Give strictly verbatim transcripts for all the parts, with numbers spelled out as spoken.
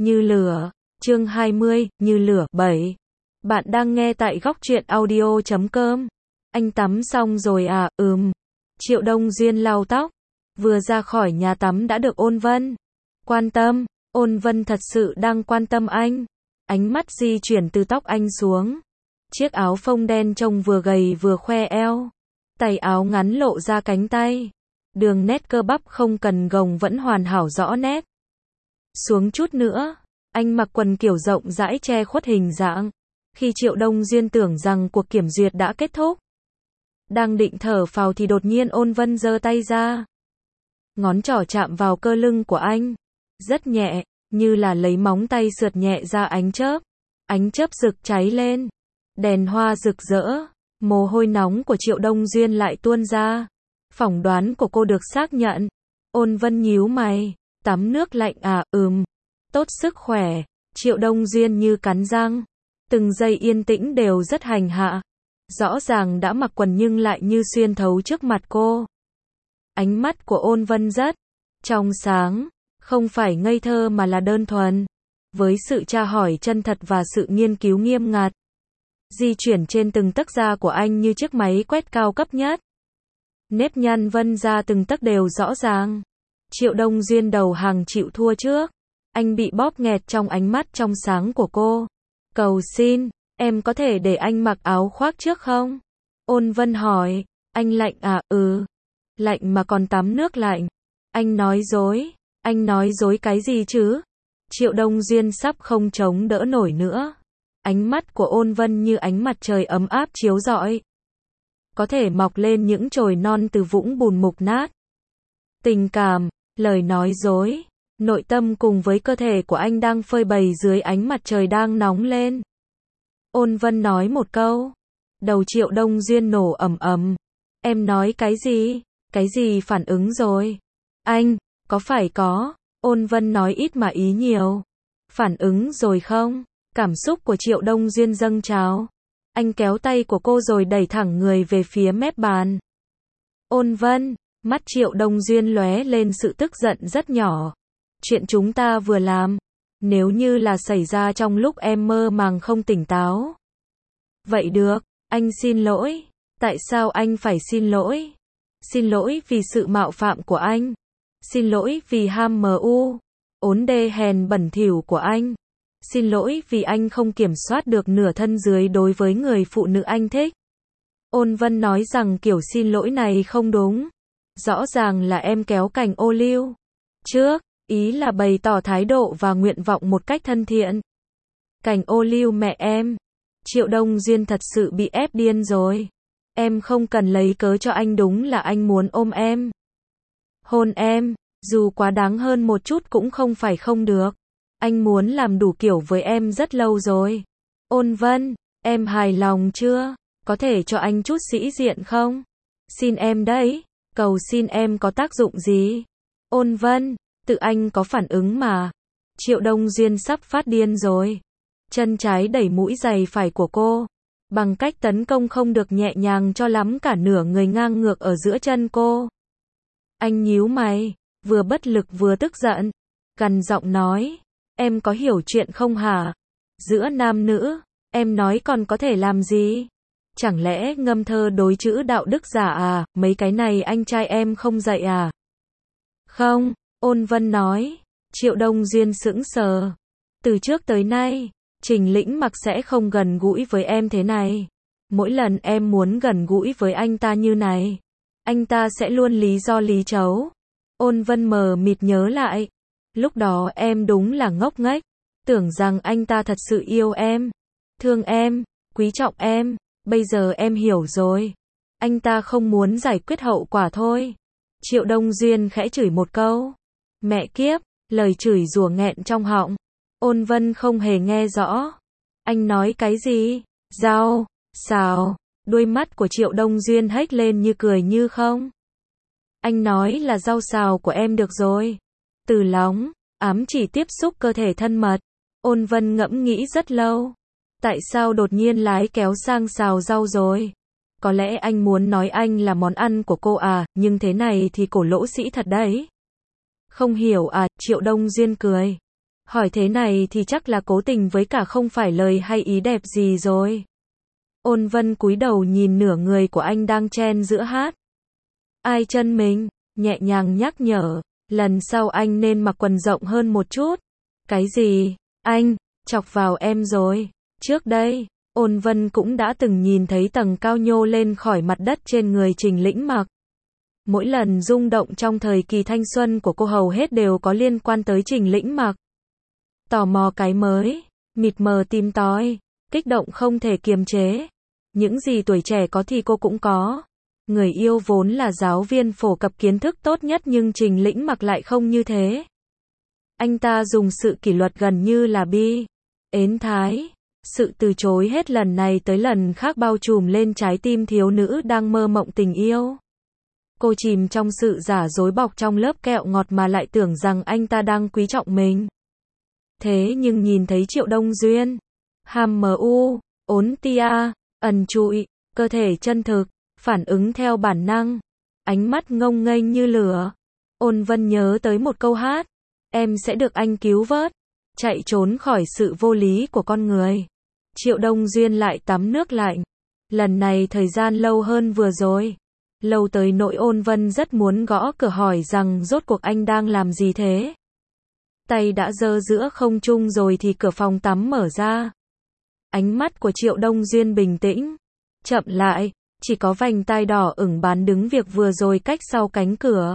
Như lửa, chương hai mươi, như lửa, bảy. Bạn đang nghe tại góc truyện audio chấm com. Anh tắm xong rồi à, ừm. Triệu Đông Duyên lau tóc. Vừa ra khỏi nhà tắm đã được Ôn Vân quan tâm. Ôn Vân thật sự đang quan tâm anh. Ánh mắt di chuyển từ tóc anh xuống. Chiếc áo phông đen trông vừa gầy vừa khoe eo. Tay áo ngắn lộ ra cánh tay. Đường nét cơ bắp không cần gồng vẫn hoàn hảo rõ nét. Xuống chút nữa, anh mặc quần kiểu rộng rãi che khuất hình dạng. Khi Triệu Đông Duyên tưởng rằng cuộc kiểm duyệt đã kết thúc, đang định thở phào thì đột nhiên Ôn Vân giơ tay ra. Ngón trỏ chạm vào cơ lưng của anh. Rất nhẹ, như là lấy móng tay sượt nhẹ ra ánh chớp. Ánh chớp rực cháy lên. Đèn hoa rực rỡ. Mồ hôi nóng của Triệu Đông Duyên lại tuôn ra. Phỏng đoán của cô được xác nhận. Ôn Vân nhíu mày. Tắm nước lạnh à, ừm. Tốt sức khỏe. Triệu Đông Duyên như cắn răng. Từng giây yên tĩnh đều rất hành hạ. Rõ ràng đã mặc quần nhưng lại như xuyên thấu trước mặt cô. Ánh mắt của Ôn Vân rất trong sáng, không phải ngây thơ mà là đơn thuần. Với sự tra hỏi chân thật và sự nghiên cứu nghiêm ngặt. Di chuyển trên từng tấc da của anh như chiếc máy quét cao cấp nhất. Nếp nhăn vân ra từng tấc đều rõ ràng. Triệu Đông Duyên đầu hàng chịu thua trước. Anh bị bóp nghẹt trong ánh mắt trong sáng của cô. Cầu xin, em có thể để anh mặc áo khoác trước không? Ôn Vân hỏi. Anh lạnh à, ừ. Lạnh mà còn tắm nước lạnh. Anh nói dối. Anh nói dối cái gì chứ? Triệu Đông Duyên sắp không chống đỡ nổi nữa. Ánh mắt của Ôn Vân như ánh mặt trời ấm áp chiếu rọi. Có thể mọc lên những chồi non từ vũng bùn mục nát. Tình cảm, lời nói dối, nội tâm cùng với cơ thể của anh đang phơi bày dưới ánh mặt trời đang nóng lên. Ôn Vân nói một câu. Đầu Triệu Đông Duyên nổ ầm ầm. Em nói cái gì? Cái gì phản ứng rồi? Anh, có phải có? Ôn Vân nói ít mà ý nhiều. Phản ứng rồi không? Cảm xúc của Triệu Đông Duyên dâng trào. Anh kéo tay của cô rồi đẩy thẳng người về phía mép bàn. Ôn Vân, mắt Triệu Đông Duyên lóe lên sự tức giận rất nhỏ. Chuyện chúng ta vừa làm, nếu như là xảy ra trong lúc em mơ màng không tỉnh táo. Vậy được, anh xin lỗi. Tại sao anh phải xin lỗi? Xin lỗi vì sự mạo phạm của anh. Xin lỗi vì ham mờ u, ốn đê hèn bẩn thỉu của anh. Xin lỗi vì anh không kiểm soát được nửa thân dưới đối với người phụ nữ anh thích. Ôn Vân nói rằng kiểu xin lỗi này không đúng. Rõ ràng là em kéo cành ô liu trước, ý là bày tỏ thái độ và nguyện vọng một cách thân thiện. Cành ô liu mẹ em. Triệu Đông Duyên thật sự bị ép điên rồi. Em không cần lấy cớ cho anh, đúng là anh muốn ôm em. Hôn em, dù quá đáng hơn một chút cũng không phải không được. Anh muốn làm đủ kiểu với em rất lâu rồi. Ôn Vân, em hài lòng chưa? Có thể cho anh chút sĩ diện không? Xin em đấy. Cầu xin em có tác dụng gì? Ôn Vân, tự anh có phản ứng mà. Triệu Đông Duyên sắp phát điên rồi. Chân trái đẩy mũi giày phải của cô. Bằng cách tấn công không được nhẹ nhàng cho lắm, cả nửa người ngang ngược ở giữa chân cô. Anh nhíu mày, vừa bất lực vừa tức giận. Gằn giọng nói. Em có hiểu chuyện không hả? Giữa nam nữ, em nói còn có thể làm gì? Chẳng lẽ ngâm thơ đối chữ đạo đức giả à? Mấy cái này anh trai em không dạy à? Không, Ôn Vân nói. Triệu Đông Duyên sững sờ. Từ trước tới nay, Trình Lĩnh Mặc sẽ không gần gũi với em thế này. Mỗi lần em muốn gần gũi với anh ta như này, anh ta sẽ luôn lý do lý trấu. Ôn Vân mờ mịt nhớ lại. Lúc đó em đúng là ngốc nghếch, tưởng rằng anh ta thật sự yêu em, thương em, quý trọng em. Bây giờ em hiểu rồi. Anh ta không muốn giải quyết hậu quả thôi. Triệu Đông Duyên khẽ chửi một câu. Mẹ kiếp, lời chửi rủa nghẹn trong họng. Ôn Vân không hề nghe rõ. Anh nói cái gì? Rau, xào. Đuôi mắt của Triệu Đông Duyên hếch lên như cười như không. Anh nói là rau xào của em được rồi. Từ lóng, ám chỉ tiếp xúc cơ thể thân mật. Ôn Vân ngẫm nghĩ rất lâu. Tại sao đột nhiên lái kéo sang xào rau rồi? Có lẽ anh muốn nói anh là món ăn của cô à, nhưng thế này thì cổ lỗ sĩ thật đấy. Không hiểu à? Triệu Đông Duyên cười. Hỏi thế này thì chắc là cố tình với cả không phải lời hay ý đẹp gì rồi. Ôn Vân cúi đầu nhìn nửa người của anh đang chen giữa hát. Ai chân mình, nhẹ nhàng nhắc nhở, lần sau anh nên mặc quần rộng hơn một chút. Cái gì? Anh, chọc vào em rồi. Trước đây, Ôn Vân cũng đã từng nhìn thấy tầng cao nhô lên khỏi mặt đất trên người Trình Lĩnh Mặc. Mỗi lần rung động trong thời kỳ thanh xuân của cô hầu hết đều có liên quan tới Trình Lĩnh Mặc. Tò mò cái mới, mịt mờ tìm tòi, kích động không thể kiềm chế. Những gì tuổi trẻ có thì cô cũng có. Người yêu vốn là giáo viên phổ cập kiến thức tốt nhất nhưng Trình Lĩnh Mặc lại không như thế. Anh ta dùng sự kỷ luật gần như là bi, ến thái. Sự từ chối hết lần này tới lần khác bao trùm lên trái tim thiếu nữ đang mơ mộng tình yêu. Cô chìm trong sự giả dối bọc trong lớp kẹo ngọt mà lại tưởng rằng anh ta đang quý trọng mình. Thế nhưng nhìn thấy Triệu Đông Duyên, hàm mờ u, ốn tia, ẩn trụi, cơ thể chân thực, phản ứng theo bản năng, ánh mắt ngông nghênh như lửa. Ôn Vân nhớ tới một câu hát, em sẽ được anh cứu vớt, chạy trốn khỏi sự vô lý của con người. Triệu Đông Duyên lại tắm nước lạnh, lần này thời gian lâu hơn vừa rồi, lâu tới nỗi Ôn Vân rất muốn gõ cửa hỏi rằng rốt cuộc anh đang làm gì thế. Tay đã giơ giữa không trung rồi thì cửa phòng tắm mở ra. Ánh mắt của Triệu Đông Duyên bình tĩnh, chậm lại, chỉ có vành tai đỏ ửng bán đứng việc vừa rồi cách sau cánh cửa.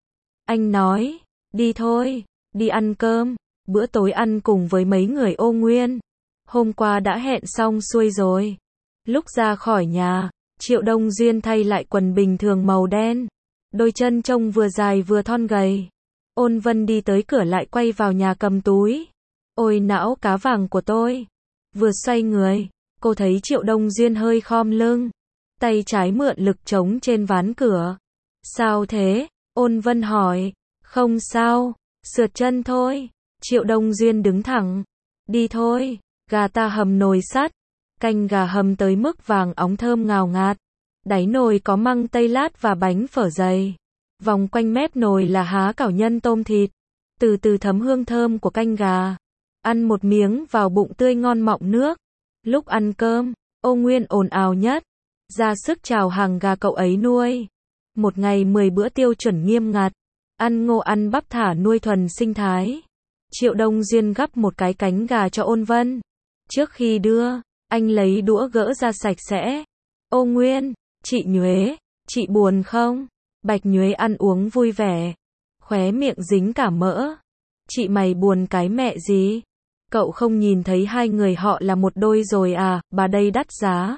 Anh nói, đi thôi, đi ăn cơm, bữa tối ăn cùng với mấy người Ô Nguyên. Hôm qua đã hẹn xong xuôi rồi. Lúc ra khỏi nhà, Triệu Đông Duyên thay lại quần bình thường màu đen. Đôi chân trông vừa dài vừa thon gầy. Ôn Vân đi tới cửa lại quay vào nhà cầm túi. Ôi não cá vàng của tôi. Vừa xoay người, cô thấy Triệu Đông Duyên hơi khom lưng. Tay trái mượn lực trống trên ván cửa. Sao thế? Ôn Vân hỏi. Không sao, sượt chân thôi. Triệu Đông Duyên đứng thẳng. Đi thôi, gà ta hầm nồi sắt. Canh gà hầm tới mức vàng óng thơm ngào ngạt. Đáy nồi có măng tây lát và bánh phở dày. Vòng quanh mép nồi là há cảo nhân tôm thịt. Từ từ thấm hương thơm của canh gà. Ăn một miếng vào bụng tươi ngon mọng nước. Lúc ăn cơm, Ô Nguyên ồn ào nhất. Ra sức chào hàng gà cậu ấy nuôi. Một ngày mười bữa tiêu chuẩn nghiêm ngặt. Ăn ngô ăn bắp thả nuôi thuần sinh thái. Triệu Đông Duyên gắp một cái cánh gà cho Ôn Vân. Trước khi đưa, anh lấy đũa gỡ ra sạch sẽ. Ô Nguyên, chị Nhuế, chị buồn không? Bạch Nhuế ăn uống vui vẻ. Khóe miệng dính cả mỡ. Chị mày buồn cái mẹ gì? Cậu không nhìn thấy hai người họ là một đôi rồi à, bà đây đắt giá.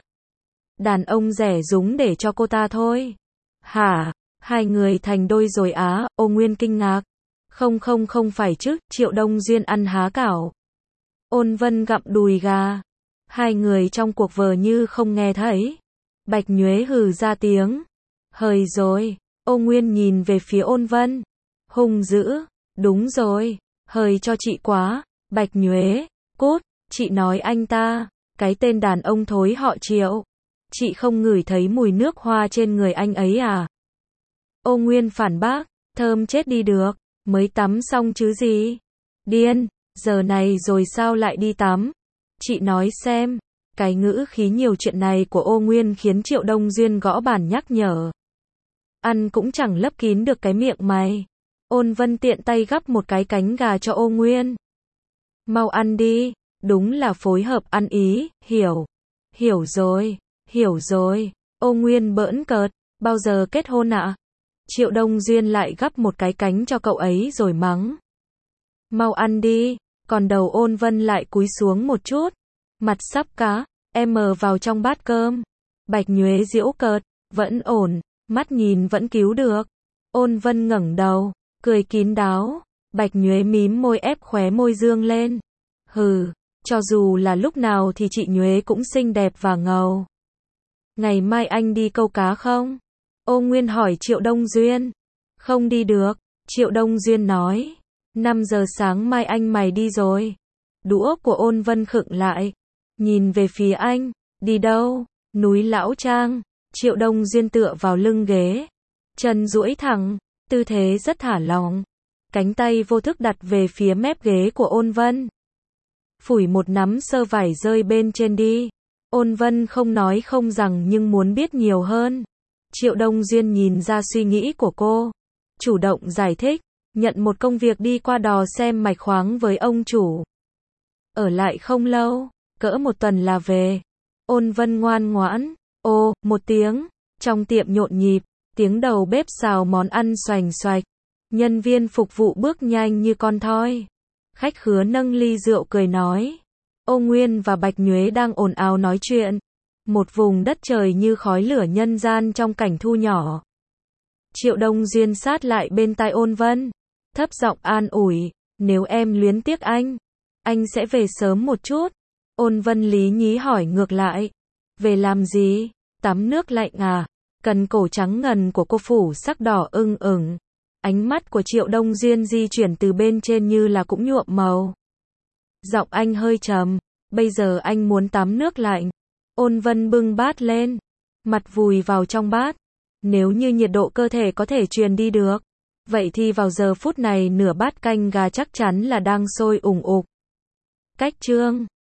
Đàn ông rẻ rúng để cho cô ta thôi. Hả? Hai người thành đôi rồi á? Ô Nguyên kinh ngạc. Không không không phải chứ, Triệu Đông Duyên ăn há cảo. Ôn Vân gặm đùi gà. Hai người trong cuộc vờ như không nghe thấy. Bạch Nhuế hừ ra tiếng. Hời rồi. Ô Nguyên nhìn về phía Ôn Vân. Hung dữ. Đúng rồi. Hời cho chị quá. Bạch Nhuế. Cút. Chị nói anh ta. Cái tên đàn ông thối họ Triệu. Chị không ngửi thấy mùi nước hoa trên người anh ấy à? Ô Nguyên phản bác. Thơm chết đi được. Mới tắm xong chứ gì? Điên. Giờ này rồi sao lại đi tắm? Chị nói xem. Cái ngữ khí nhiều chuyện này của Ô Nguyên khiến Triệu Đông Duyên gõ bàn nhắc nhở. Ăn cũng chẳng lấp kín được cái miệng mày. Ôn Vân tiện tay gắp một cái cánh gà cho Ô Nguyên. Mau ăn đi. Đúng là phối hợp ăn ý, hiểu. Hiểu rồi, hiểu rồi. Ô Nguyên bỡn cợt. Bao giờ kết hôn ạ? Triệu Đông Duyên lại gắp một cái cánh cho cậu ấy rồi mắng. Mau ăn đi. Còn đầu Ôn Vân lại cúi xuống một chút. Mặt sắp cá, em mờ vào trong bát cơm. Bạch Nhuế giễu cợt, vẫn ổn, mắt nhìn vẫn cứu được. Ôn Vân ngẩng đầu, cười kín đáo. Bạch Nhuế mím môi ép khóe môi dương lên. Hừ, cho dù là lúc nào thì chị Nhuế cũng xinh đẹp và ngầu. Ngày mai anh đi câu cá không? Ô Nguyên hỏi Triệu Đông Duyên. Không đi được, Triệu Đông Duyên nói. năm giờ sáng mai anh mày đi rồi. Đũa của Ôn Vân khựng lại. Nhìn về phía anh. Đi đâu? Núi Lão Trang. Triệu Đông Duyên tựa vào lưng ghế. Chân duỗi thẳng. Tư thế rất thả lỏng. cánh tay vô thức đặt về phía mép ghế của Ôn Vân. Phủi một nắm sơ vải rơi bên trên đi. Ôn Vân không nói không rằng nhưng muốn biết nhiều hơn. Triệu Đông Duyên nhìn ra suy nghĩ của cô, chủ động giải thích, nhận một công việc đi qua đò xem mạch khoáng với ông chủ. Ở lại không lâu, cỡ một tuần là về. Ôn Vân ngoan ngoãn, ô, một tiếng, trong tiệm nhộn nhịp, tiếng đầu bếp xào món ăn xoành xoạch. Nhân viên phục vụ bước nhanh như con thoi. Khách khứa nâng ly rượu cười nói. Ô Nguyên và Bạch Nhuế đang ồn ào nói chuyện. Một vùng đất trời như khói lửa nhân gian trong cảnh thu nhỏ. Triệu Đông Duyên sát lại bên tai Ôn Vân, thấp giọng an ủi, nếu em luyến tiếc anh, anh sẽ về sớm một chút. Ôn Vân lý nhí hỏi ngược lại, về làm gì? Tắm nước lạnh à? Cần cổ trắng ngần của cô phủ sắc đỏ ưng ửng. Ánh mắt của Triệu Đông Duyên di chuyển từ bên trên như là cũng nhuộm màu. Giọng anh hơi trầm, bây giờ anh muốn tắm nước lạnh. Ôn Vân bưng bát lên, mặt vùi vào trong bát. Nếu như nhiệt độ cơ thể có thể truyền đi được, vậy thì vào giờ phút này nửa bát canh gà chắc chắn là đang sôi ủng ục. Cách chương